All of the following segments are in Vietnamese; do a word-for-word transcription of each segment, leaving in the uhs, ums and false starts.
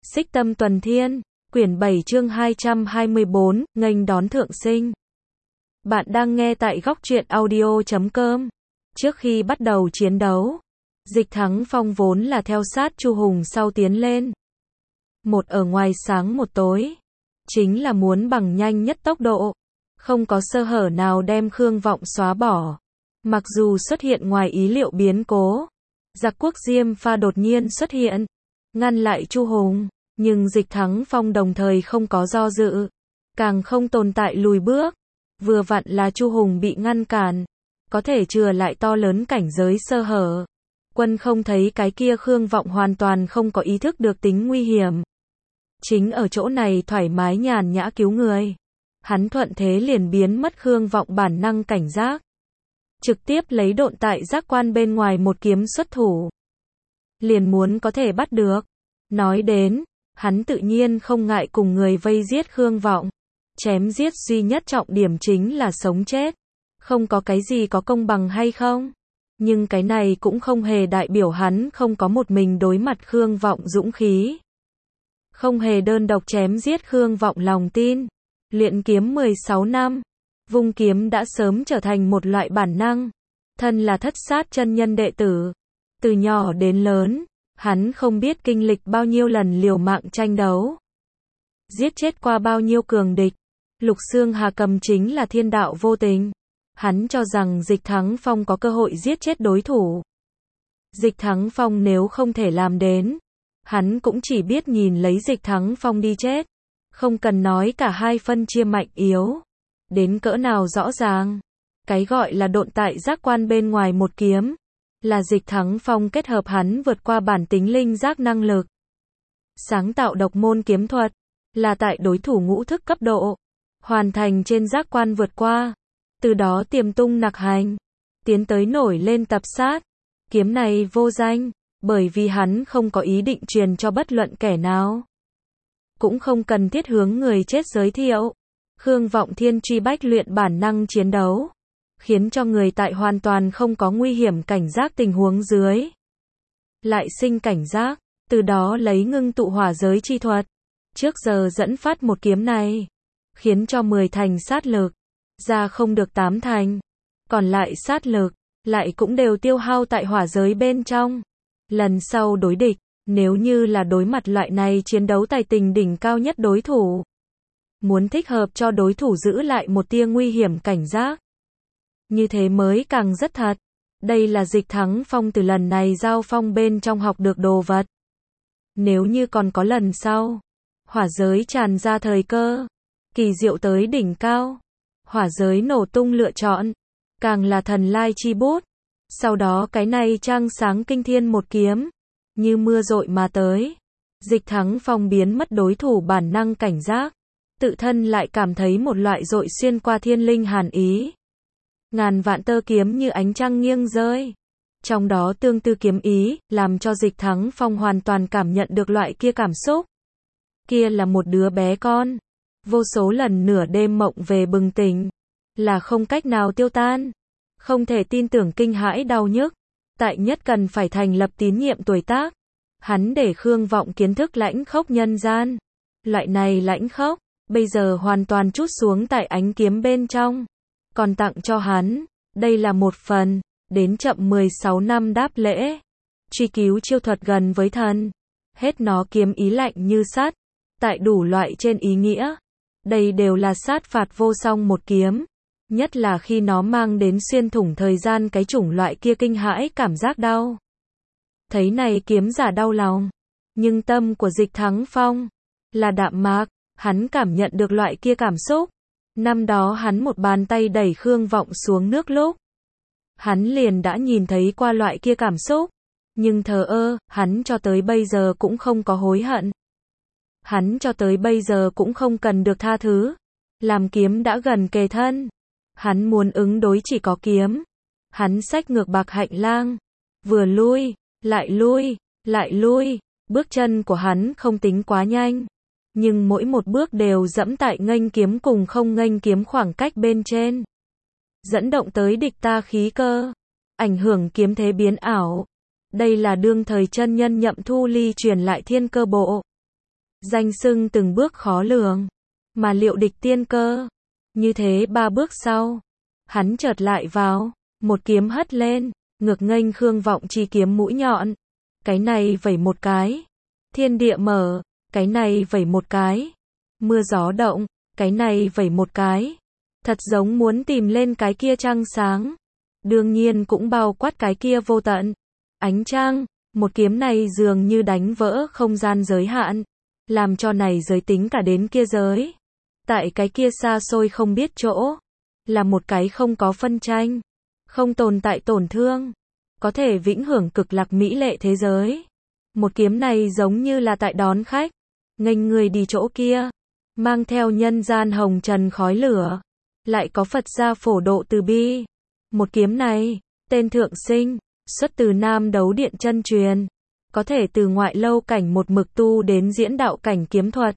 Xích Tâm Tuần Thiên, quyển bảy chương hai trăm hai mươi bốn, nghênh đón thượng sinh. Bạn đang nghe tại góc truyện audio chấm com. Trước khi bắt đầu chiến đấu, Dịch Thắng Phong vốn là theo sát Chu Hùng sau tiến lên. Một ở ngoài sáng một tối, chính là muốn bằng nhanh nhất tốc độ, không có sơ hở nào đem Khương Vọng xóa bỏ. Mặc dù xuất hiện ngoài ý liệu biến cố, Giặc Quốc Diêm Pha đột nhiên xuất hiện, ngăn lại Chu Hùng, nhưng Dịch Thắng Phong đồng thời không có do dự, càng không tồn tại lùi bước. Vừa vặn là Chu Hùng bị ngăn cản, có thể chừa lại to lớn cảnh giới sơ hở. Quân không thấy cái kia Khương Vọng hoàn toàn không có ý thức được tính nguy hiểm. Chính ở chỗ này thoải mái nhàn nhã cứu người. Hắn thuận thế liền biến mất Khương Vọng bản năng cảnh giác. Trực tiếp lấy độn tại giác quan bên ngoài một kiếm xuất thủ. Liền muốn có thể bắt được. Nói đến, hắn tự nhiên không ngại cùng người vây giết Khương Vọng. Chém giết duy nhất trọng điểm chính là sống chết. Không có cái gì có công bằng hay không. Nhưng cái này cũng không hề đại biểu hắn không có một mình đối mặt Khương Vọng dũng khí. Không hề đơn độc chém giết Khương Vọng lòng tin. Luyện kiếm mười sáu năm. Vung kiếm đã sớm trở thành một loại bản năng. Thân là thất sát chân nhân đệ tử. Từ nhỏ đến lớn, hắn không biết kinh lịch bao nhiêu lần liều mạng tranh đấu. Giết chết qua bao nhiêu cường địch. Lục Xương Hà cầm chính là thiên đạo vô tình. Hắn cho rằng Dịch Thắng Phong có cơ hội giết chết đối thủ. Dịch Thắng Phong nếu không thể làm đến, hắn cũng chỉ biết nhìn lấy Dịch Thắng Phong đi chết. Không cần nói cả hai phân chia mạnh yếu. Đến cỡ nào rõ ràng. Cái gọi là độn tại giác quan bên ngoài một kiếm. Là Dịch Thắng Phong kết hợp hắn vượt qua bản tính linh giác năng lực. Sáng tạo độc môn kiếm thuật. Là tại đối thủ ngũ thức cấp độ. Hoàn thành trên giác quan vượt qua. Từ đó tiềm tung nặc hành. Tiến tới nổi lên tập sát. Kiếm này vô danh. Bởi vì hắn không có ý định truyền cho bất luận kẻ nào. Cũng không cần thiết hướng người chết giới thiệu. Khương Vọng thiên truy bách luyện bản năng chiến đấu. Khiến cho người tại hoàn toàn không có nguy hiểm cảnh giác tình huống dưới. Lại sinh cảnh giác. Từ đó lấy ngưng tụ hỏa giới chi thuật. Trước giờ dẫn phát một kiếm này. Khiến cho mười thành sát lực. Ra không được tám thành. Còn lại sát lực. Lại cũng đều tiêu hao tại hỏa giới bên trong. Lần sau đối địch. Nếu như là đối mặt loại này chiến đấu tài tình đỉnh cao nhất đối thủ. Muốn thích hợp cho đối thủ giữ lại một tia nguy hiểm cảnh giác. Như thế mới càng rất thật. Đây là Dịch Thắng Phong từ lần này giao phong bên trong học được đồ vật. Nếu như còn có lần sau. Hỏa giới tràn ra thời cơ. Kỳ diệu tới đỉnh cao. Hỏa giới nổ tung lựa chọn. Càng là thần lai chi bút. Sau đó cái này trang sáng kinh thiên một kiếm. Như mưa dội mà tới. Dịch Thắng Phong biến mất đối thủ bản năng cảnh giác. Tự thân lại cảm thấy một loại dội xuyên qua thiên linh hàn ý. Ngàn vạn tơ kiếm như ánh trăng nghiêng rơi. Trong đó tương tư kiếm ý, làm cho Dịch Thắng Phong hoàn toàn cảm nhận được loại kia cảm xúc. Kia là một đứa bé con. Vô số lần nửa đêm mộng về bừng tỉnh. Là không cách nào tiêu tan. Không thể tin tưởng kinh hãi đau nhức. Tại nhất cần phải thành lập tín nhiệm tuổi tác. Hắn để Khương Vọng kiến thức lãnh khốc nhân gian. Loại này lãnh khốc, bây giờ hoàn toàn trút xuống tại ánh kiếm bên trong. Còn tặng cho hắn, đây là một phần, đến chậm mười sáu năm đáp lễ. Truy cứu chiêu thuật gần với thần. Hết nó kiếm ý lạnh như sắt. Tại đủ loại trên ý nghĩa. Đây đều là sát phạt vô song một kiếm. Nhất là khi nó mang đến xuyên thủng thời gian cái chủng loại kia kinh hãi cảm giác đau. Thấy này kiếm giả đau lòng. Nhưng tâm của Dịch Thắng Phong là đạm mạc. Hắn cảm nhận được loại kia cảm xúc. Năm đó hắn một bàn tay đẩy Khương Vọng xuống nước lúc. Hắn liền đã nhìn thấy qua loại kia cảm xúc. Nhưng thờ ơ, hắn cho tới bây giờ cũng không có hối hận. Hắn cho tới bây giờ cũng không cần được tha thứ. Làm kiếm đã gần kề thân. Hắn muốn ứng đối chỉ có kiếm. Hắn xách ngược bạc hạnh lang. Vừa lui, lại lui, lại lui. Bước chân của hắn không tính quá nhanh. Nhưng mỗi một bước đều dẫm tại nghênh kiếm cùng không nghênh kiếm khoảng cách bên trên. Dẫn động tới địch ta khí cơ. Ảnh hưởng kiếm thế biến ảo. Đây là đương thời chân nhân Nhậm Thu Ly truyền lại thiên cơ bộ. danh xưng từng bước khó lường, mà liệu địch tiên cơ. Như thế ba bước sau, hắn chợt lại vào, một kiếm hất lên, ngược nghênh Khương Vọng chi kiếm mũi nhọn. Cái này vẩy một cái, thiên địa mở, cái này vẩy một cái, mưa gió động, cái này vẩy một cái. Thật giống muốn tìm lên cái kia trăng sáng. Đương nhiên cũng bao quát cái kia vô tận ánh trăng. Một kiếm này dường như đánh vỡ không gian giới hạn, làm cho này giới tính cả đến kia giới. Tại cái kia xa xôi không biết chỗ, là một cái không có phân tranh, không tồn tại tổn thương, có thể vĩnh hưởng cực lạc mỹ lệ thế giới. Một kiếm này giống như là tại đón khách, nghênh người đi chỗ kia, mang theo nhân gian hồng trần khói lửa, lại có Phật gia phổ độ từ bi. Một kiếm này, tên Thượng Sinh, xuất từ Nam Đấu Điện chân truyền, có thể từ ngoại lâu cảnh một mực tu đến diễn đạo cảnh kiếm thuật.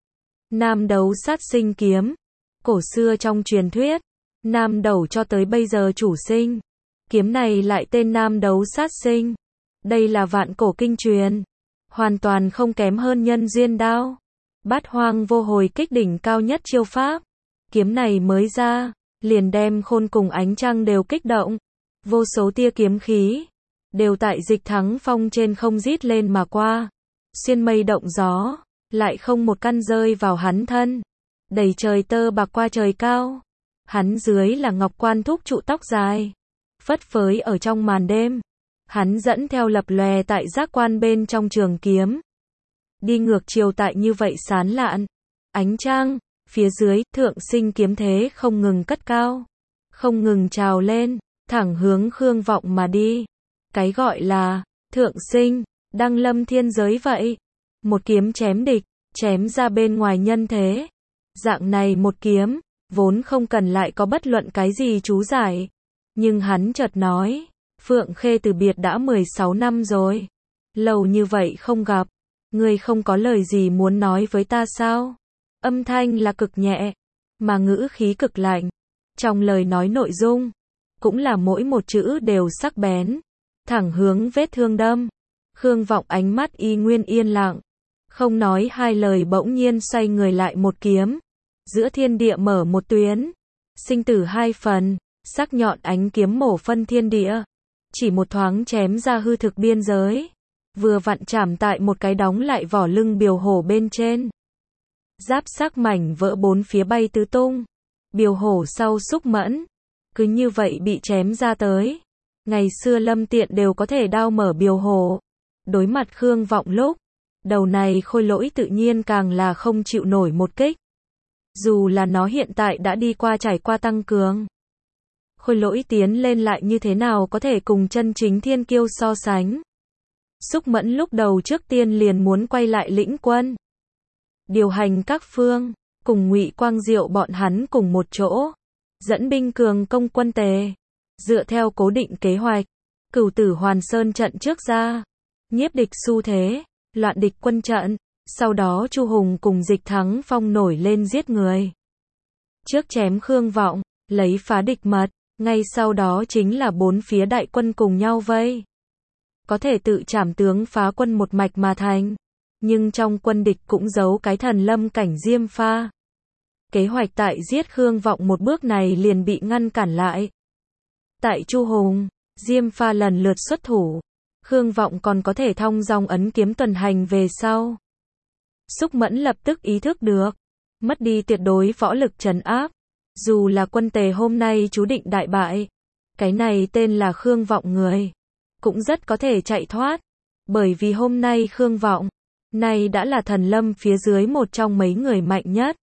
Nam Đấu Sát Sinh kiếm, cổ xưa trong truyền thuyết, Nam Đấu cho tới bây giờ chủ sinh. Kiếm này lại tên Nam Đấu Sát Sinh. Đây là vạn cổ kinh truyền, hoàn toàn không kém hơn Nhân Duyên Đao, Bát Hoang Vô Hồi Kích đỉnh cao nhất chiêu pháp. Kiếm này mới ra, liền đem khôn cùng ánh trăng đều kích động. Vô số tia kiếm khí, đều tại Dịch Thắng Phong trên không rít lên mà qua. Xuyên mây động gió, lại không một căn rơi vào hắn thân. Đầy trời tơ bạc qua trời cao. Hắn dưới là ngọc quan thúc trụ tóc dài, phất phới ở trong màn đêm. Hắn dẫn theo lập lòe tại giác quan bên trong trường kiếm. Đi ngược chiều tại như vậy sán lạn. Ánh trăng, phía dưới, Thượng Sinh kiếm thế không ngừng cất cao, không ngừng trào lên, thẳng hướng Khương Vọng mà đi. Cái gọi là Thượng Sinh, đăng lâm thiên giới vậy. Một kiếm chém địch, chém ra bên ngoài nhân thế. Dạng này một kiếm, vốn không cần lại có bất luận cái gì chú giải. Nhưng hắn chợt nói, Phượng Khê từ biệt đã mười sáu năm rồi. Lâu như vậy không gặp, ngươi không có lời gì muốn nói với ta sao? Âm thanh là cực nhẹ, mà ngữ khí cực lạnh. Trong lời nói nội dung, cũng là mỗi một chữ đều sắc bén, thẳng hướng vết thương đâm. Khương Vọng ánh mắt y nguyên yên lặng, không nói hai lời, bỗng nhiên xoay người lại một kiếm. Giữa thiên địa mở một tuyến, sinh tử hai phần, sắc nhọn ánh kiếm mổ phân thiên địa. Chỉ một thoáng chém ra hư thực biên giới, vừa vặn chạm tại một cái đóng lại vỏ lưng Biều Hổ bên trên. Giáp sắc mảnh vỡ bốn phía bay tứ tung. Biều Hổ sau xúc mẫn, cứ như vậy bị chém ra tới. Ngày xưa Lâm Tiện đều có thể đao mở Biều Hổ. Đối mặt Khương Vọng lúc, đầu này khôi lỗi tự nhiên càng là không chịu nổi một kích. Dù là nó hiện tại đã đi qua trải qua tăng cường. Khôi lỗi tiến lên lại như thế nào có thể cùng chân chính thiên kiêu so sánh. Xúc mẫn lúc đầu trước tiên liền muốn quay lại lĩnh quân, điều hành các phương, cùng Ngụy Quang Diệu bọn hắn cùng một chỗ, dẫn binh cường công quân Tề. Dựa theo cố định kế hoạch, Cửu Tử Hoàn Sơn trận trước ra, nhiếp địch xu thế, loạn địch quân trận, sau đó Chu Hùng cùng Dịch Thắng Phong nổi lên giết người. Trước chém Khương Vọng, lấy phá địch mật, ngay sau đó chính là bốn phía đại quân cùng nhau vây. Có thể tự trảm tướng phá quân một mạch mà thành, nhưng trong quân địch cũng giấu cái thần lâm cảnh Diêm Pha. Kế hoạch tại giết Khương Vọng một bước này liền bị ngăn cản lại. Tại Chu Hùng, Diêm Pha lần lượt xuất thủ, Khương Vọng còn có thể thong dong ấn kiếm tuần hành về sau. Xúc mẫn lập tức ý thức được, mất đi tuyệt đối võ lực trấn áp. Dù là quân Tề hôm nay chú định đại bại, cái này tên là Khương Vọng người, cũng rất có thể chạy thoát. Bởi vì hôm nay Khương Vọng, này đã là thần lâm phía dưới một trong mấy người mạnh nhất.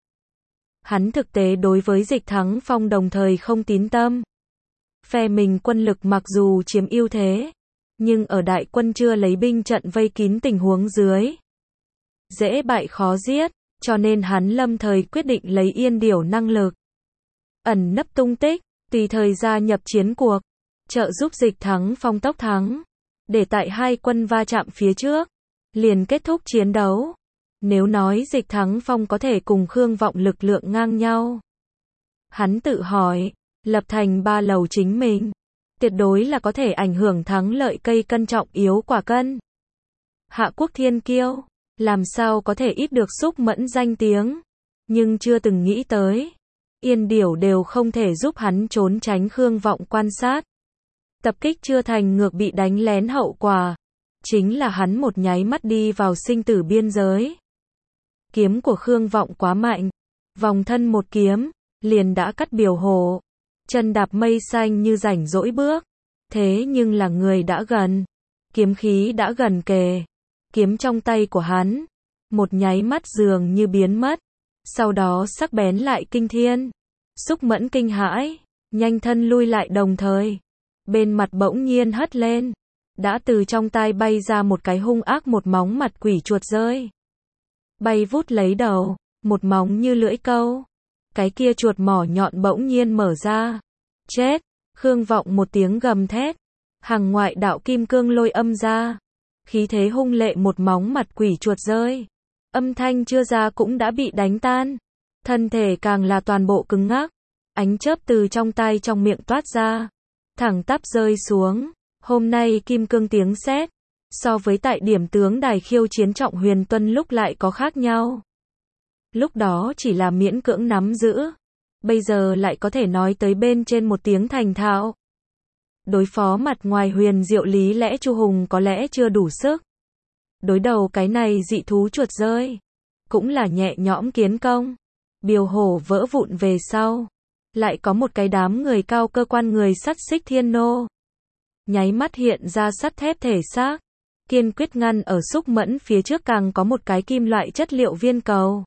Hắn thực tế đối với Dịch Thắng Phong đồng thời không tín tâm. Phe mình quân lực mặc dù chiếm ưu thế, nhưng ở đại quân chưa lấy binh trận vây kín tình huống dưới, dễ bại khó giết, cho nên hắn lâm thời quyết định lấy Yên Điểu năng lực, ẩn nấp tung tích, tùy thời gia nhập chiến cuộc, trợ giúp Dịch Thắng Phong tốc thắng, để tại hai quân va chạm phía trước, liền kết thúc chiến đấu. Nếu nói Dịch Thắng Phong có thể cùng Khương Vọng lực lượng ngang nhau, hắn tự hỏi, lập thành ba lầu chính mình, tuyệt đối là có thể ảnh hưởng thắng lợi cây cân trọng yếu quả cân. Hạ quốc thiên kiêu, làm sao có thể ít được Xúc Mẫn danh tiếng, nhưng chưa từng nghĩ tới, Yên Điểu đều không thể giúp hắn trốn tránh Khương Vọng quan sát. Tập kích chưa thành ngược bị đánh lén hậu quả, chính là hắn một nháy mắt đi vào sinh tử biên giới. Kiếm của Khương Vọng quá mạnh, vòng thân một kiếm, liền đã cắt biểu hổ, chân đạp mây xanh như rảnh rỗi bước, thế nhưng là người đã gần, kiếm khí đã gần kề, kiếm trong tay của hắn, một nháy mắt dường như biến mất, sau đó sắc bén lại kinh thiên. Xúc Mẫn kinh hãi, nhanh thân lui lại đồng thời, bên mặt bỗng nhiên hất lên, đã từ trong tai bay ra một cái hung ác một móng mặt quỷ chuột rơi. Bay vút lấy đầu, một móng như lưỡi câu. Cái kia chuột mỏ nhọn bỗng nhiên mở ra. Chết! Khương Vọng một tiếng gầm thét. Hàng ngoại đạo kim cương lôi âm ra. Khí thế hung lệ một móng mặt quỷ chuột rơi. Âm thanh chưa ra cũng đã bị đánh tan. Thân thể càng là toàn bộ cứng ngắc. Ánh chớp từ trong tay trong miệng toát ra. Thẳng tắp rơi xuống. Hôm nay kim cương tiếng sét, so với tại điểm tướng đài khiêu chiến Trọng Huyền Tuân lúc lại có khác nhau. Lúc đó chỉ là miễn cưỡng nắm giữ, bây giờ lại có thể nói tới bên trên một tiếng thành thạo. Đối phó mặt ngoài huyền diệu lý lẽ Chu Hùng có lẽ chưa đủ sức. Đối đầu cái này dị thú chuột rơi, cũng là nhẹ nhõm kiến công. Biều hổ vỡ vụn về sau, lại có một cái đám người cao cơ quan người sắt xích thiên nô. Nháy mắt hiện ra sắt thép thể xác, kiên quyết ngăn ở Xúc Mẫn phía trước càng có một cái kim loại chất liệu viên cầu.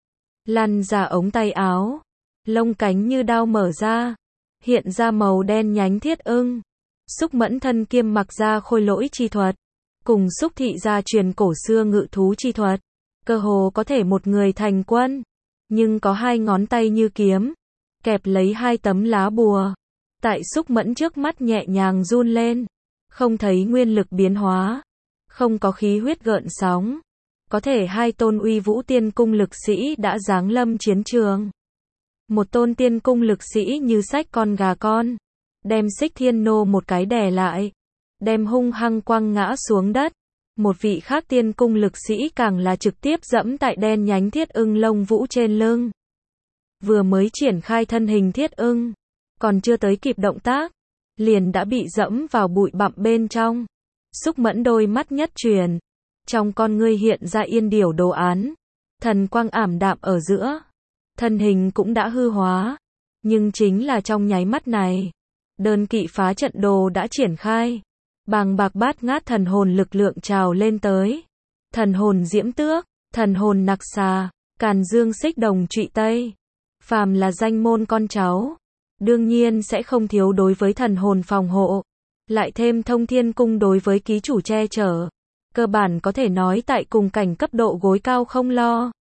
Lăn ra ống tay áo, lông cánh như đao mở ra, hiện ra màu đen nhánh thiết ưng. Xúc Mẫn thân kiêm mặc ra khôi lỗi chi thuật, cùng Xúc Thị gia truyền cổ xưa ngự thú chi thuật, cơ hồ có thể một người thành quân, nhưng có hai ngón tay như kiếm, kẹp lấy hai tấm lá bùa. Tại Xúc Mẫn trước mắt nhẹ nhàng run lên, không thấy nguyên lực biến hóa, không có khí huyết gợn sóng, có thể hai tôn uy vũ tiên cung lực sĩ đã giáng lâm chiến trường. Một tôn tiên cung lực sĩ như xách con gà con, đem xích thiên nô một cái đè lại, đem hung hăng quăng ngã xuống đất. Một vị khác tiên cung lực sĩ càng là trực tiếp dẫm tại đen nhánh thiết ưng lông vũ trên lưng. Vừa mới triển khai thân hình thiết ưng, còn chưa tới kịp động tác, liền đã bị dẫm vào bụi bặm bên trong. Xúc Mẫn đôi mắt nhất chuyển, trong con ngươi hiện ra yên điểu đồ án, thần quang ảm đạm ở giữa, thân hình cũng đã hư hóa, nhưng chính là trong nháy mắt này, đơn kỵ phá trận đồ đã triển khai, bàng bạc bát ngát thần hồn lực lượng trào lên tới, thần hồn diễm tước, thần hồn nặc xà, càn dương xích đồng trụy tây, phàm là danh môn con cháu, đương nhiên sẽ không thiếu đối với thần hồn phòng hộ, lại thêm thông thiên cung đối với ký chủ che chở, cơ bản có thể nói tại cùng cảnh cấp độ gối cao không lo.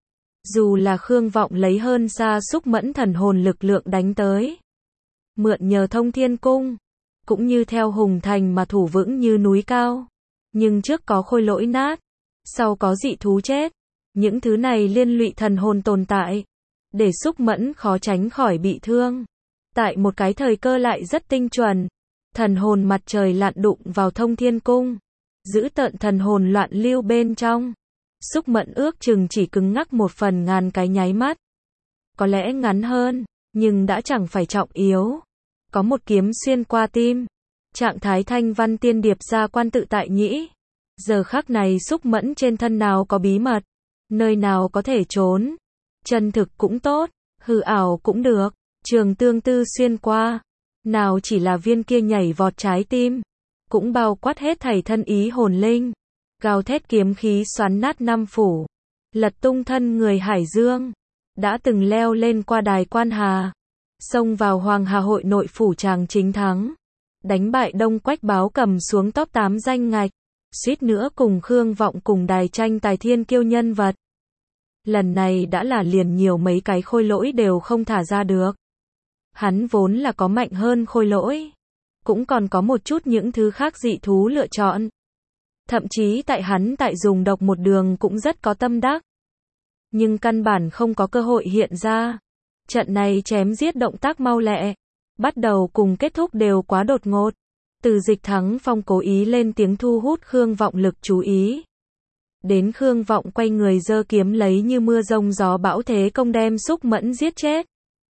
Dù là Khương Vọng lấy hơn xa Xúc Mẫn thần hồn lực lượng đánh tới, mượn nhờ thông thiên cung, cũng như theo hùng thành mà thủ vững như núi cao, nhưng trước có khôi lỗi nát, sau có dị thú chết, những thứ này liên lụy thần hồn tồn tại, để Xúc Mẫn khó tránh khỏi bị thương. Tại một cái thời cơ lại rất tinh chuẩn, thần hồn mặt trời lặn đụng vào thông thiên cung, giữ tợn thần hồn loạn lưu bên trong. Xúc Mẫn ước chừng chỉ cứng ngắc một phần ngàn cái nháy mắt. Có lẽ ngắn hơn, nhưng đã chẳng phải trọng yếu. Có một kiếm xuyên qua tim. Trạng thái thanh văn tiên điệp ra quan tự tại nhĩ. Giờ khắc này Xúc Mẫn trên thân nào có bí mật, nơi nào có thể trốn. Chân thực cũng tốt, hư ảo cũng được. Trường tương tư xuyên qua, nào chỉ là viên kia nhảy vọt trái tim, cũng bao quát hết thảy thân ý hồn linh, gào thét kiếm khí xoắn nát năm phủ, lật tung thân người Hải Dương, đã từng leo lên qua đài Quan Hà, xông vào Hoàng Hà hội nội phủ tràng chính thắng, đánh bại Đông Quách Báo cầm xuống top tám danh ngạch, suýt nữa cùng Khương Vọng cùng đài tranh tài thiên kiêu nhân vật. Lần này đã là liền nhiều mấy cái khôi lỗi đều không thả ra được. Hắn vốn là có mạnh hơn khôi lỗi, cũng còn có một chút những thứ khác dị thú lựa chọn. Thậm chí tại hắn tại dùng độc một đường cũng rất có tâm đắc. Nhưng căn bản không có cơ hội hiện ra. Trận này chém giết động tác mau lẹ, bắt đầu cùng kết thúc đều quá đột ngột. Từ Dịch Thắng Phong cố ý lên tiếng thu hút Khương Vọng lực chú ý. Đến Khương Vọng quay người giơ kiếm lấy như mưa rông gió bão thế công đem Xúc Mẫn giết chết.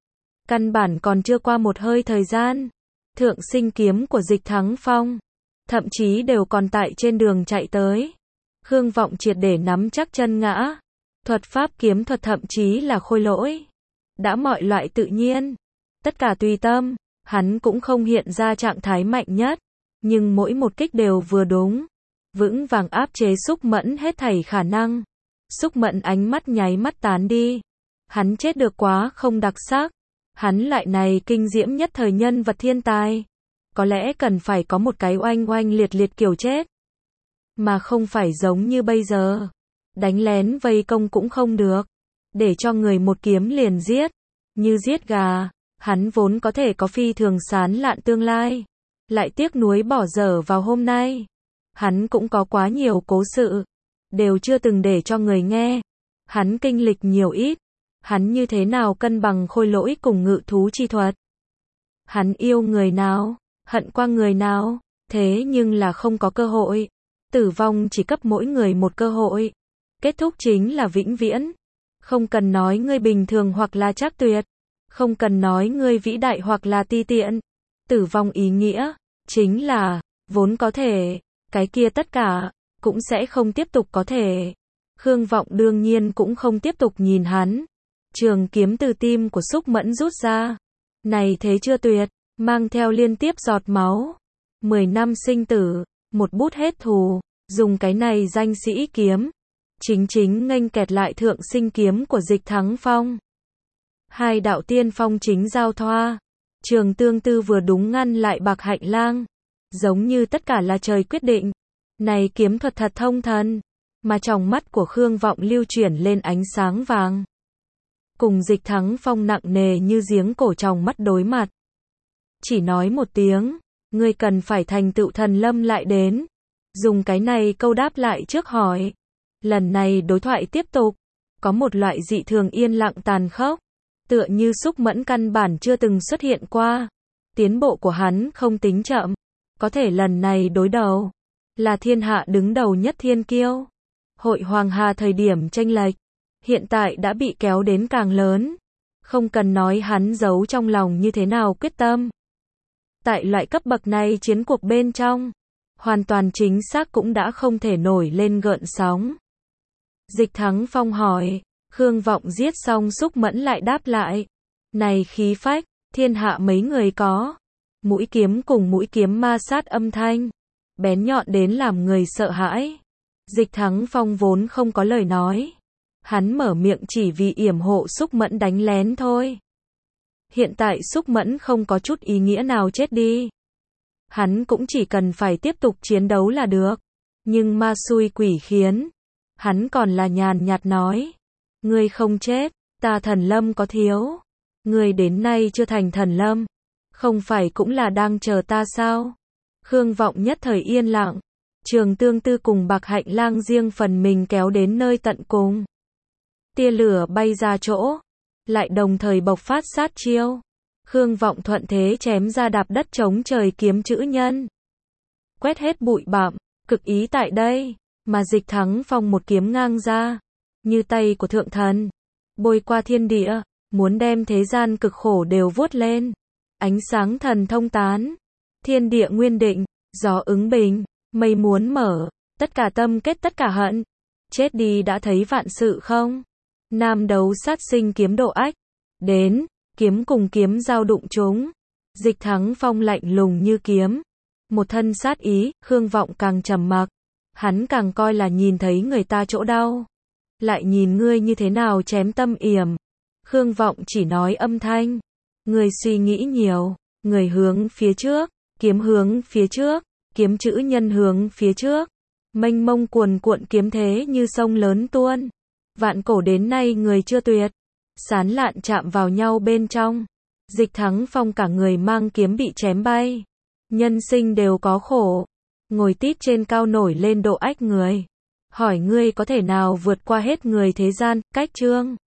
Căn bản còn chưa qua một hơi thời gian, thượng sinh kiếm của Dịch Thắng Phong, thậm chí đều còn tại trên đường chạy tới. Khương Vọng triệt để nắm chắc chân ngã. Thuật pháp kiếm thuật thậm chí là khôi lỗi. Đã mọi loại tự nhiên. Tất cả tùy tâm. Hắn cũng không hiện ra trạng thái mạnh nhất. Nhưng mỗi một kích đều vừa đúng. Vững vàng áp chế Xúc Mẫn hết thảy khả năng. Xúc Mẫn ánh mắt nháy mắt tán đi. Hắn chết được quá không đặc sắc. Hắn lại này kinh diễm nhất thời nhân vật thiên tài. Có lẽ cần phải có một cái oanh oanh liệt liệt kiểu chết. Mà không phải giống như bây giờ. Đánh lén vây công cũng không được. Để cho người một kiếm liền giết. Như giết gà. Hắn vốn có thể có phi thường sán lạn tương lai. Lại tiếc nuối bỏ dở vào hôm nay. Hắn cũng có quá nhiều cố sự. Đều chưa từng để cho người nghe. Hắn kinh lịch nhiều ít. Hắn như thế nào cân bằng khôi lỗi cùng ngự thú chi thuật. Hắn yêu người nào, hận qua người nào, thế nhưng là không có cơ hội. Tử vong chỉ cấp mỗi người một cơ hội. Kết thúc chính là vĩnh viễn. Không cần nói ngươi bình thường hoặc là trác tuyệt. Không cần nói ngươi vĩ đại hoặc là ti tiện. Tử vong ý nghĩa, chính là, vốn có thể, cái kia tất cả, cũng sẽ không tiếp tục có thể. Khương Vọng đương nhiên cũng không tiếp tục nhìn hắn. Trường kiếm từ tim của Xúc Mẫn rút ra. Này thế chưa tuyệt, mang theo liên tiếp giọt máu. Mười năm sinh tử, một bút hết thù, dùng cái này danh sĩ kiếm. Chính chính nghênh kẹt lại thượng sinh kiếm của Dịch Thắng Phong. Hai đạo tiên phong chính giao thoa. Trường Tương Tư vừa đúng ngăn lại Bạc Hạnh Lang. Giống như tất cả là trời quyết định. Này kiếm thuật thật thông thần. Mà trong mắt của Khương Vọng lưu chuyển lên ánh sáng vàng. Cùng Dịch Thắng Phong nặng nề như giếng cổ trong mắt đối mặt. Chỉ nói một tiếng, ngươi cần phải thành tựu thần lâm lại đến. Dùng cái này câu đáp lại trước hỏi. Lần này đối thoại tiếp tục. Có một loại dị thường yên lặng tàn khốc. Tựa như Xúc Mẫn căn bản chưa từng xuất hiện qua. Tiến bộ của hắn không tính chậm. Có thể lần này đối đầu. Là thiên hạ đứng đầu nhất thiên kiêu. Hội Hoàng Hà thời điểm tranh lệch. Hiện tại đã bị kéo đến càng lớn. Không cần nói hắn giấu trong lòng như thế nào quyết tâm. Tại loại cấp bậc này chiến cuộc bên trong. Hoàn toàn chính xác cũng đã không thể nổi lên gợn sóng. Dịch Thắng Phong hỏi. Khương Vọng giết xong Xúc Mẫn lại đáp lại. Này khí phách, thiên hạ mấy người có. Mũi kiếm cùng mũi kiếm ma sát âm thanh. Bén nhọn đến làm người sợ hãi. Dịch Thắng Phong vốn không có lời nói. Hắn mở miệng chỉ vì yểm hộ Xúc Mẫn đánh lén thôi. Hiện tại Xúc Mẫn không có chút ý nghĩa nào chết đi. Hắn cũng chỉ cần phải tiếp tục chiến đấu là được. Nhưng ma xui quỷ khiến. Hắn còn là nhàn nhạt nói. Ngươi không chết, ta thần lâm có thiếu. Ngươi đến nay chưa thành thần lâm. Không phải cũng là đang chờ ta sao? Khương Vọng nhất thời yên lặng. Trường Tương Tư cùng Bạc Hạnh Lang riêng phần mình kéo đến nơi tận cùng. Tia lửa bay ra chỗ. Lại đồng thời bộc phát sát chiêu. Khương Vọng thuận thế chém ra đạp đất chống trời kiếm chữ nhân. Quét hết bụi bặm, cực ý tại đây. Mà Dịch Thắng Phong một kiếm ngang ra. Như tay của thượng thần. Bôi qua thiên địa. Muốn đem thế gian cực khổ đều vuốt lên. Ánh sáng thần thông tán. Thiên địa nguyên định. Gió ứng bình. Mây muốn mở. Tất cả tâm kết tất cả hận. Chết đi đã thấy vạn sự không? Nam đấu sát sinh kiếm độ ách. Đến. Kiếm cùng kiếm giao đụng chúng. Dịch Thắng Phong lạnh lùng như kiếm. Một thân sát ý. Khương Vọng càng trầm mặc. Hắn càng coi là nhìn thấy người ta chỗ đau. Lại nhìn ngươi như thế nào chém tâm yểm. Khương Vọng chỉ nói âm thanh. Ngươi suy nghĩ nhiều. Người hướng phía trước. Kiếm hướng phía trước. Kiếm chữ nhân hướng phía trước. Mênh mông cuồn cuộn kiếm thế như sông lớn tuôn. Vạn cổ đến nay người chưa tuyệt. Sán lạn chạm vào nhau bên trong. Dịch Thắng Phong cả người mang kiếm bị chém bay. Nhân sinh đều có khổ. Ngồi tít trên cao nổi lên độ ách người. Hỏi ngươi có thể nào vượt qua hết người thế gian, cách chương.